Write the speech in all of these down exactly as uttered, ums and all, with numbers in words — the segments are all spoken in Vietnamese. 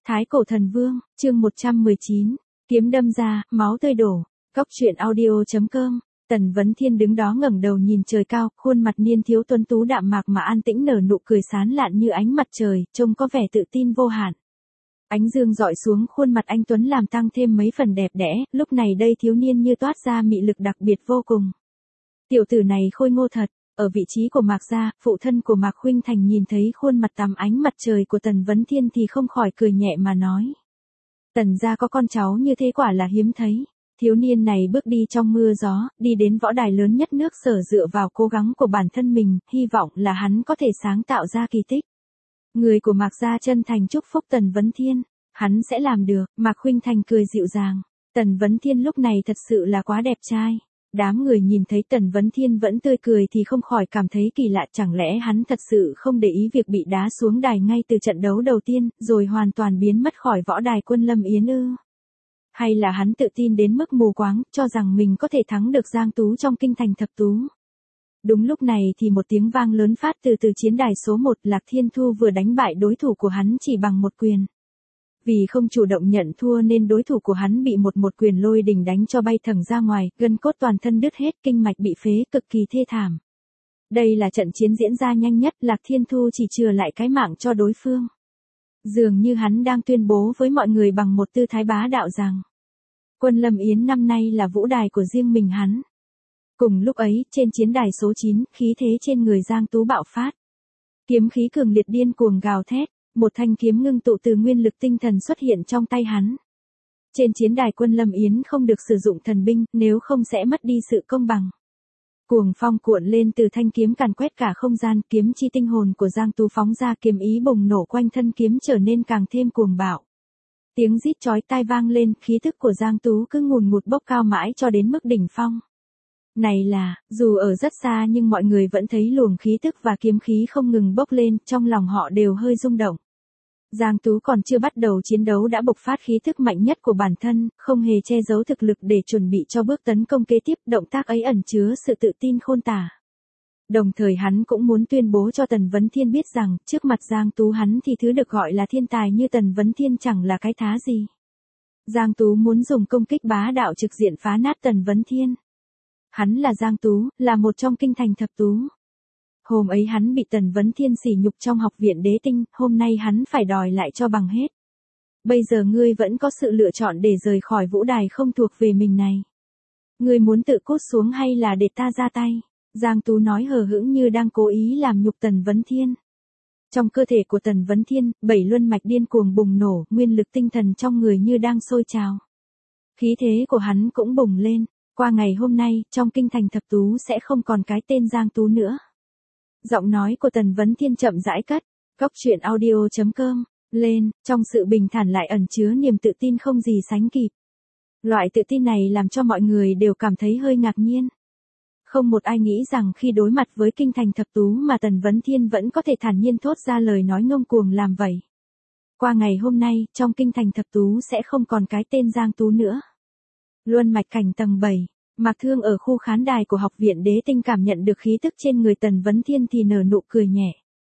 Thái cổ thần vương, chương một trăm mười chín, kiếm đâm ra, máu tươi đổ. Cốc truyện audio chấm com. Tần Vấn Thiên đứng đó ngẩng đầu nhìn trời cao, khuôn mặt niên thiếu tuấn tú đạm mạc mà an tĩnh nở nụ cười sán lạn như ánh mặt trời, trông có vẻ tự tin vô hạn. Ánh dương dọi xuống khuôn mặt anh tuấn làm tăng thêm mấy phần đẹp đẽ, lúc này đây thiếu niên như toát ra mị lực đặc biệt vô cùng. Tiểu tử này khôi ngô thật. Ở vị trí của Mạc gia, phụ thân của Mạc Khuynh Thành nhìn thấy khuôn mặt tắm ánh mặt trời của Tần Vấn Thiên thì không khỏi cười nhẹ mà nói. Tần gia có con cháu như thế quả là hiếm thấy. Thiếu niên này bước đi trong mưa gió, đi đến võ đài lớn nhất nước Sở dựa vào cố gắng của bản thân mình, hy vọng là hắn có thể sáng tạo ra kỳ tích. Người của Mạc gia chân thành chúc phúc Tần Vấn Thiên, hắn sẽ làm được. Mạc Khuynh Thành cười dịu dàng. Tần Vấn Thiên lúc này thật sự là quá đẹp trai. Đám người nhìn thấy Tần Vấn Thiên vẫn tươi cười thì không khỏi cảm thấy kỳ lạ, chẳng lẽ hắn thật sự không để ý việc bị đá xuống đài ngay từ trận đấu đầu tiên, rồi hoàn toàn biến mất khỏi võ đài Quân Lâm Yến ư? Hay là hắn tự tin đến mức mù quáng, cho rằng mình có thể thắng được Giang Tú trong kinh thành thập tú? Đúng lúc này thì một tiếng vang lớn phát từ từ chiến đài số một, Lạc Thiên Thu vừa đánh bại đối thủ của hắn chỉ bằng một quyền. Vì không chủ động nhận thua nên đối thủ của hắn bị một một quyền lôi đình đánh cho bay thẳng ra ngoài, gân cốt toàn thân đứt hết, kinh mạch bị phế, cực kỳ thê thảm. Đây là trận chiến diễn ra nhanh nhất, Lạc Thiên Thu chỉ chừa lại cái mạng cho đối phương. Dường như hắn đang tuyên bố với mọi người bằng một tư thái bá đạo rằng Quân Lâm Yến năm nay là vũ đài của riêng mình hắn. Cùng lúc ấy, trên chiến đài số chín, khí thế trên người Giang Tú bạo phát. Kiếm khí cường liệt điên cuồng gào thét. Một thanh kiếm ngưng tụ từ nguyên lực tinh thần xuất hiện trong tay hắn. Trên chiến đài Quân Lâm Yến không được sử dụng thần binh, nếu không sẽ mất đi sự công bằng. Cuồng phong cuộn lên từ thanh kiếm càn quét cả không gian, kiếm chi tinh hồn của Giang Tú phóng ra, kiếm ý bùng nổ quanh thân kiếm trở nên càng thêm cuồng bạo. Tiếng rít chói tai vang lên, khí thức của Giang Tú cứ ngùn ngụt bốc cao mãi cho đến mức đỉnh phong. Này là, dù ở rất xa nhưng mọi người vẫn thấy luồng khí tức và kiếm khí không ngừng bốc lên, trong lòng họ đều hơi rung động. Giang Tú còn chưa bắt đầu chiến đấu đã bộc phát khí thức mạnh nhất của bản thân, không hề che giấu thực lực để chuẩn bị cho bước tấn công kế tiếp, động tác ấy ẩn chứa sự tự tin khôn tả. Đồng thời hắn cũng muốn tuyên bố cho Tần Vấn Thiên biết rằng, trước mặt Giang Tú hắn thì thứ được gọi là thiên tài như Tần Vấn Thiên chẳng là cái thá gì. Giang Tú muốn dùng công kích bá đạo trực diện phá nát Tần Vấn Thiên. Hắn là Giang Tú, là một trong kinh thành thập tú. Hôm ấy hắn bị Tần Vấn Thiên sỉ nhục trong học viện Đế Tinh, hôm nay hắn phải đòi lại cho bằng hết. Bây giờ ngươi vẫn có sự lựa chọn để rời khỏi vũ đài không thuộc về mình này. Ngươi muốn tự cút xuống hay là để ta ra tay? Giang Tú nói hờ hững như đang cố ý làm nhục Tần Vấn Thiên. Trong cơ thể của Tần Vấn Thiên, bảy luân mạch điên cuồng bùng nổ, nguyên lực tinh thần trong người như đang sôi trào. Khí thế của hắn cũng bùng lên, qua ngày hôm nay, trong kinh thành thập tú sẽ không còn cái tên Giang Tú nữa. Giọng nói của Tần Vấn Thiên chậm rãi cất, cốc truyện audio chấm com, lên, trong sự bình thản lại ẩn chứa niềm tự tin không gì sánh kịp. Loại tự tin này làm cho mọi người đều cảm thấy hơi ngạc nhiên. Không một ai nghĩ rằng khi đối mặt với kinh thành thập tú mà Tần Vấn Thiên vẫn có thể thản nhiên thốt ra lời nói ngông cuồng làm vậy. Qua ngày hôm nay, trong kinh thành thập tú sẽ không còn cái tên Giang Tú nữa. Luân mạch cảnh tầng bảy. Mạc Thương ở khu khán đài của học viện Đế Tinh cảm nhận được khí tức trên người Tần Vấn Thiên thì nở nụ cười nhẹ.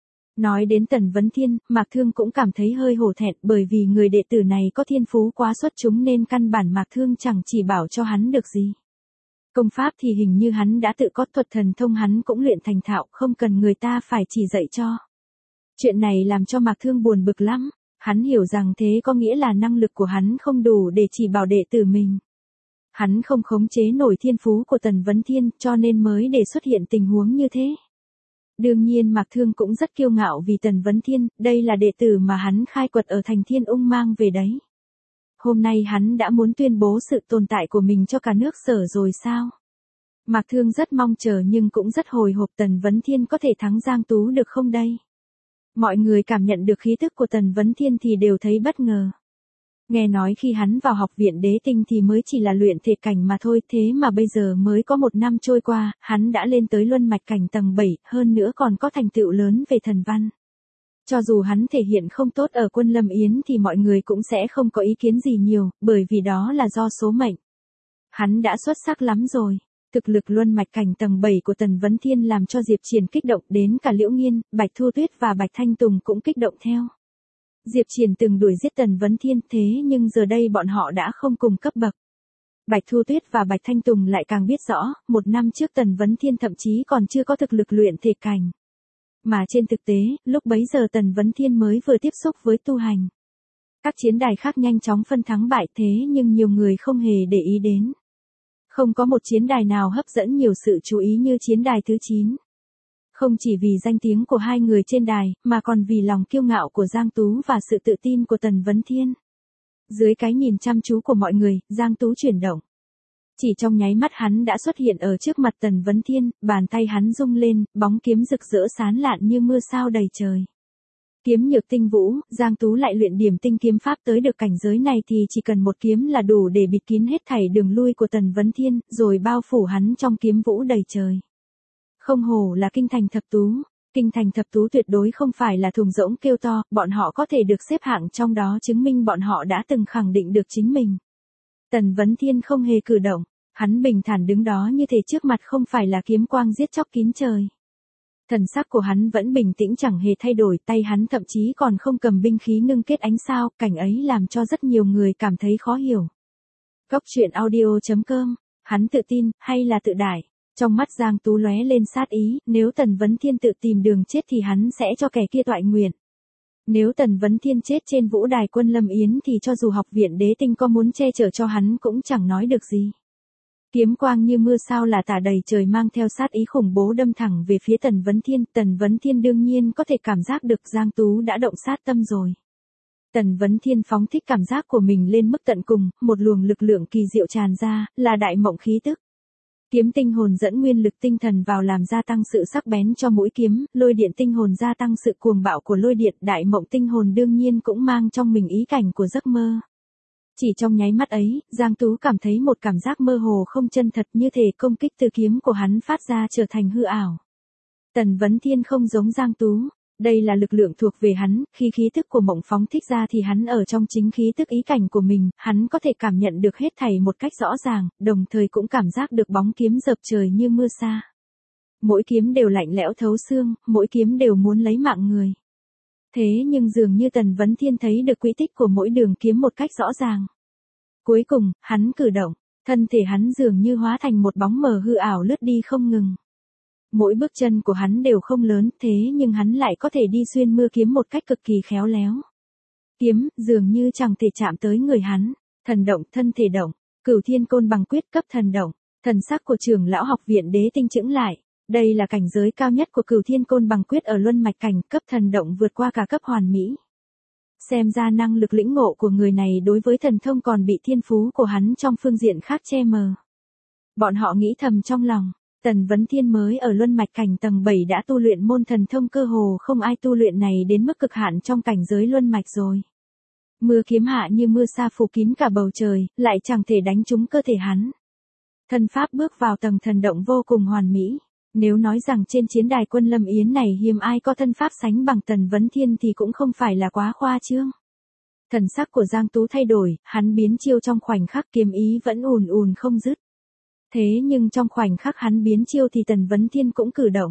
Nói đến Tần Vấn Thiên, Mạc Thương cũng cảm thấy hơi hổ thẹn bởi vì người đệ tử này có thiên phú quá xuất chúng nên căn bản Mạc Thương chẳng chỉ bảo cho hắn được gì. Công pháp thì hình như hắn đã tự có, thuật thần thông hắn cũng luyện thành thạo, không cần người ta phải chỉ dạy cho. Chuyện này làm cho Mạc Thương buồn bực lắm, hắn hiểu rằng thế có nghĩa là năng lực của hắn không đủ để chỉ bảo đệ tử mình. Hắn không khống chế nổi thiên phú của Tần Vấn Thiên cho nên mới để xuất hiện tình huống như thế. Đương nhiên Mạc Thương cũng rất kiêu ngạo vì Tần Vấn Thiên, đây là đệ tử mà hắn khai quật ở thành Thiên Ung mang về đấy. Hôm nay hắn đã muốn tuyên bố sự tồn tại của mình cho cả nước Sở rồi sao? Mạc Thương rất mong chờ nhưng cũng rất hồi hộp Tần Vấn Thiên có thể thắng Giang Tú được không đây? Mọi người cảm nhận được khí tức của Tần Vấn Thiên thì đều thấy bất ngờ. Nghe nói khi hắn vào học viện Đế Tinh thì mới chỉ là luyện thể cảnh mà thôi, thế mà bây giờ mới có một năm trôi qua, hắn đã lên tới luân mạch cảnh tầng bảy, hơn nữa còn có thành tựu lớn về thần văn. Cho dù hắn thể hiện không tốt ở Quân Lâm Yến thì mọi người cũng sẽ không có ý kiến gì nhiều, bởi vì đó là do số mệnh. Hắn đã xuất sắc lắm rồi. Thực lực luân mạch cảnh tầng bảy của Tần Vấn Thiên làm cho Diệp Triển kích động, đến cả Liễu Nghiên, Bạch Thu Tuyết và Bạch Thanh Tùng cũng kích động theo. Diệp Triển từng đuổi giết Tần Vấn Thiên, thế nhưng giờ đây bọn họ đã không cùng cấp bậc. Bạch Thu Tuyết và Bạch Thanh Tùng lại càng biết rõ, một năm trước Tần Vấn Thiên thậm chí còn chưa có thực lực luyện thể cảnh. Mà trên thực tế, lúc bấy giờ Tần Vấn Thiên mới vừa tiếp xúc với tu hành. Các chiến đài khác nhanh chóng phân thắng bại thế nhưng nhiều người không hề để ý đến. Không có một chiến đài nào hấp dẫn nhiều sự chú ý như chiến đài thứ chín. Không chỉ vì danh tiếng của hai người trên đài, mà còn vì lòng kiêu ngạo của Giang Tú và sự tự tin của Tần Vấn Thiên. Dưới cái nhìn chăm chú của mọi người, Giang Tú chuyển động. Chỉ trong nháy mắt hắn đã xuất hiện ở trước mặt Tần Vấn Thiên, bàn tay hắn rung lên, bóng kiếm rực rỡ sáng lạn như mưa sao đầy trời. Kiếm nhược tinh vũ, Giang Tú lại luyện điểm tinh kiếm pháp tới được cảnh giới này thì chỉ cần một kiếm là đủ để bịt kín hết thảy đường lui của Tần Vấn Thiên, rồi bao phủ hắn trong kiếm vũ đầy trời. Không hổ là kinh thành thập tú, kinh thành thập tú tuyệt đối không phải là thùng rỗng kêu to, bọn họ có thể được xếp hạng trong đó chứng minh bọn họ đã từng khẳng định được chính mình. Tần Vấn Thiên không hề cử động, hắn bình thản đứng đó như thể trước mặt không phải là kiếm quang giết chóc kín trời. Thần sắc của hắn vẫn bình tĩnh chẳng hề thay đổi, tay hắn thậm chí còn không cầm binh khí ngưng kết ánh sao, cảnh ấy làm cho rất nhiều người cảm thấy khó hiểu. Cốc truyện audio chấm com, hắn tự tin, hay là tự đại? Trong mắt Giang Tú lóe lên sát ý, nếu Tần Vấn Thiên tự tìm đường chết thì hắn sẽ cho kẻ kia toại nguyện. Nếu Tần Vấn Thiên chết trên vũ đài Quân Lâm Yến thì cho dù học viện Đế Tinh có muốn che chở cho hắn cũng chẳng nói được gì. Kiếm quang như mưa sao là tả đầy trời mang theo sát ý khủng bố đâm thẳng về phía Tần Vấn Thiên. Tần Vấn Thiên đương nhiên có thể cảm giác được Giang Tú đã động sát tâm rồi. Tần Vấn Thiên phóng thích cảm giác của mình lên mức tận cùng, một luồng lực lượng kỳ diệu tràn ra, là đại mộng khí tức. Kiếm tinh hồn dẫn nguyên lực tinh thần vào làm gia tăng sự sắc bén cho mũi kiếm, lôi điện tinh hồn gia tăng sự cuồng bạo của lôi điện, đại mộng tinh hồn đương nhiên cũng mang trong mình ý cảnh của giấc mơ. Chỉ trong nháy mắt ấy, Giang Tú cảm thấy một cảm giác mơ hồ không chân thật như thể công kích từ kiếm của hắn phát ra trở thành hư ảo. Tần Vấn Thiên không giống Giang Tú, đây là lực lượng thuộc về hắn, khi khí tức của mộng phóng thích ra thì hắn ở trong chính khí tức ý cảnh của mình, hắn có thể cảm nhận được hết thảy một cách rõ ràng, đồng thời cũng cảm giác được bóng kiếm dập trời như mưa sa. Mỗi kiếm đều lạnh lẽo thấu xương, mỗi kiếm đều muốn lấy mạng người. Thế nhưng dường như Tần Vấn Thiên thấy được quỹ tích của mỗi đường kiếm một cách rõ ràng. Cuối cùng, hắn cử động, thân thể hắn dường như hóa thành một bóng mờ hư ảo lướt đi không ngừng. Mỗi bước chân của hắn đều không lớn, thế nhưng hắn lại có thể đi xuyên mưa kiếm một cách cực kỳ khéo léo. Kiếm, dường như chẳng thể chạm tới người hắn. Thần động, thân thể động, Cửu Thiên Côn Bằng Quyết cấp thần động, thần sắc của trưởng lão học viện Đế Tinh chững lại. Đây là cảnh giới cao nhất của Cửu Thiên Côn Bằng Quyết ở luân mạch cảnh, cấp thần động vượt qua cả cấp hoàn mỹ. Xem ra năng lực lĩnh ngộ của người này đối với thần thông còn bị thiên phú của hắn trong phương diện khác che mờ. Bọn họ nghĩ thầm trong lòng, Tần Vấn Thiên mới ở luân mạch cảnh tầng bảy đã tu luyện môn thần thông cơ hồ không ai tu luyện này đến mức cực hạn trong cảnh giới luân mạch rồi. Mưa kiếm hạ như mưa sa phủ kín cả bầu trời, lại chẳng thể đánh trúng cơ thể hắn. Thân pháp bước vào tầng thần động vô cùng hoàn mỹ. Nếu nói rằng trên chiến đài Quân Lâm Yến này hiếm ai có thân pháp sánh bằng Tần Vấn Thiên thì cũng không phải là quá khoa trương. Thần sắc của Giang Tú thay đổi, hắn biến chiêu trong khoảnh khắc, kiếm ý vẫn ùn ùn không dứt. Thế nhưng trong khoảnh khắc hắn biến chiêu thì Tần Vấn Thiên cũng cử động.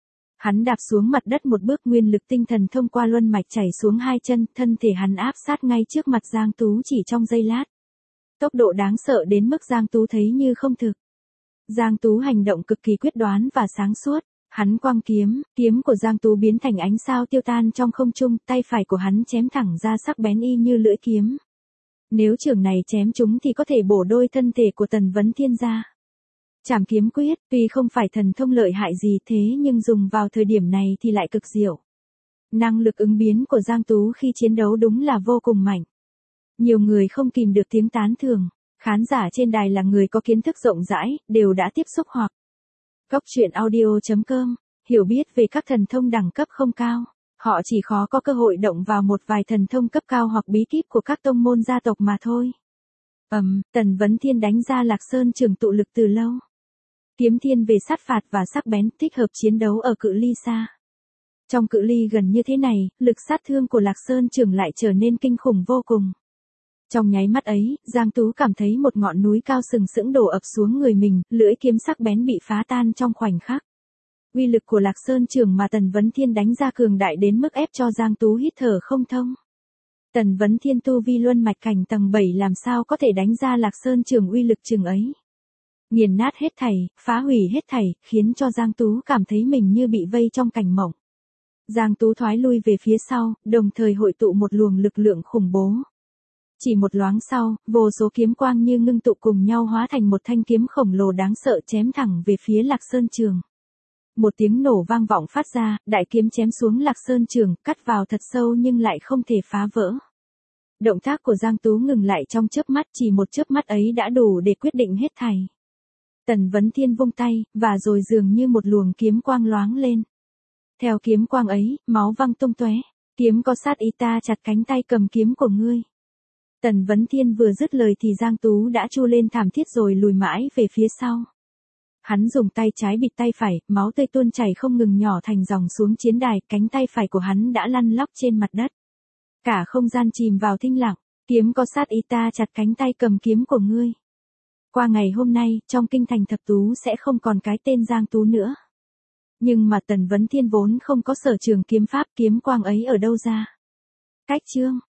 Hắn đạp xuống mặt đất một bước, nguyên lực tinh thần thông qua luân mạch chảy xuống hai chân, thân thể hắn áp sát ngay trước mặt Giang Tú chỉ trong giây lát. Tốc độ đáng sợ đến mức Giang Tú thấy như không thực. Giang Tú hành động cực kỳ quyết đoán và sáng suốt, hắn quăng kiếm, kiếm của Giang Tú biến thành ánh sao tiêu tan trong không trung, tay phải của hắn chém thẳng ra sắc bén y như lưỡi kiếm. Nếu trường này chém chúng thì có thể bổ đôi thân thể của Tần Vấn Thiên ra. Trảm kiếm quyết, tuy không phải thần thông lợi hại gì thế nhưng dùng vào thời điểm này thì lại cực diệu. Năng lực ứng biến của Giang Tú khi chiến đấu đúng là vô cùng mạnh. Nhiều người không kìm được tiếng tán thưởng. Khán giả trên đài là người có kiến thức rộng rãi, đều đã tiếp xúc hoặc Cốc truyện audio chấm com, hiểu biết về các thần thông đẳng cấp không cao. Họ chỉ khó có cơ hội động vào một vài thần thông cấp cao hoặc bí kíp của các tông môn gia tộc mà thôi. Ầm, um, Tần Vấn Thiên đánh ra Lạc Sơn trường tụ lực từ lâu. Kiếm thiên về sát phạt và sắc bén, thích hợp chiến đấu ở cự ly xa. Trong cự ly gần như thế này, lực sát thương của Lạc Sơn trường lại trở nên kinh khủng vô cùng. Trong nháy mắt ấy, Giang Tú cảm thấy một ngọn núi cao sừng sững đổ ập xuống người mình, lưỡi kiếm sắc bén bị phá tan trong khoảnh khắc. Uy lực của Lạc Sơn Trường mà Tần Vấn Thiên đánh ra cường đại đến mức ép cho Giang Tú hít thở không thông. Tần Vấn Thiên tu vi luân mạch cảnh tầng bảy làm sao có thể đánh ra Lạc Sơn Trường uy lực chừng ấy. Nghiền nát hết thảy, phá hủy hết thảy, khiến cho Giang Tú cảm thấy mình như bị vây trong cảnh mộng. Giang Tú thoái lui về phía sau, đồng thời hội tụ một luồng lực lượng khủng bố. Chỉ một loáng sau, vô số kiếm quang như ngưng tụ cùng nhau hóa thành một thanh kiếm khổng lồ đáng sợ chém thẳng về phía Lạc Sơn Trường. Một tiếng nổ vang vọng phát ra, đại kiếm chém xuống Lạc Sơn Trường, cắt vào thật sâu nhưng lại không thể phá vỡ. Động tác của Giang Tú ngừng lại trong chớp mắt, chỉ một chớp mắt ấy đã đủ để quyết định hết thảy. Tần Vấn Thiên vung tay, và rồi dường như một luồng kiếm quang loáng lên. Theo kiếm quang ấy, máu văng tung tóe. Kiếm có sát ý, ta chặt cánh tay cầm kiếm của ngươi. Tần Vấn Thiên vừa dứt lời thì Giang Tú đã chu lên thảm thiết rồi lùi mãi về phía sau. Hắn dùng tay trái bịt tay phải, máu tươi tuôn chảy không ngừng nhỏ thành dòng xuống chiến đài, cánh tay phải của hắn đã lăn lóc trên mặt đất. Cả không gian chìm vào thinh lặng, kiếm có sát ý, ta chặt cánh tay cầm kiếm của ngươi. Qua ngày hôm nay, trong kinh thành Thập Tú sẽ không còn cái tên Giang Tú nữa. Nhưng mà Tần Vấn Thiên vốn không có sở trường kiếm pháp, kiếm quang ấy ở đâu ra? Cách chương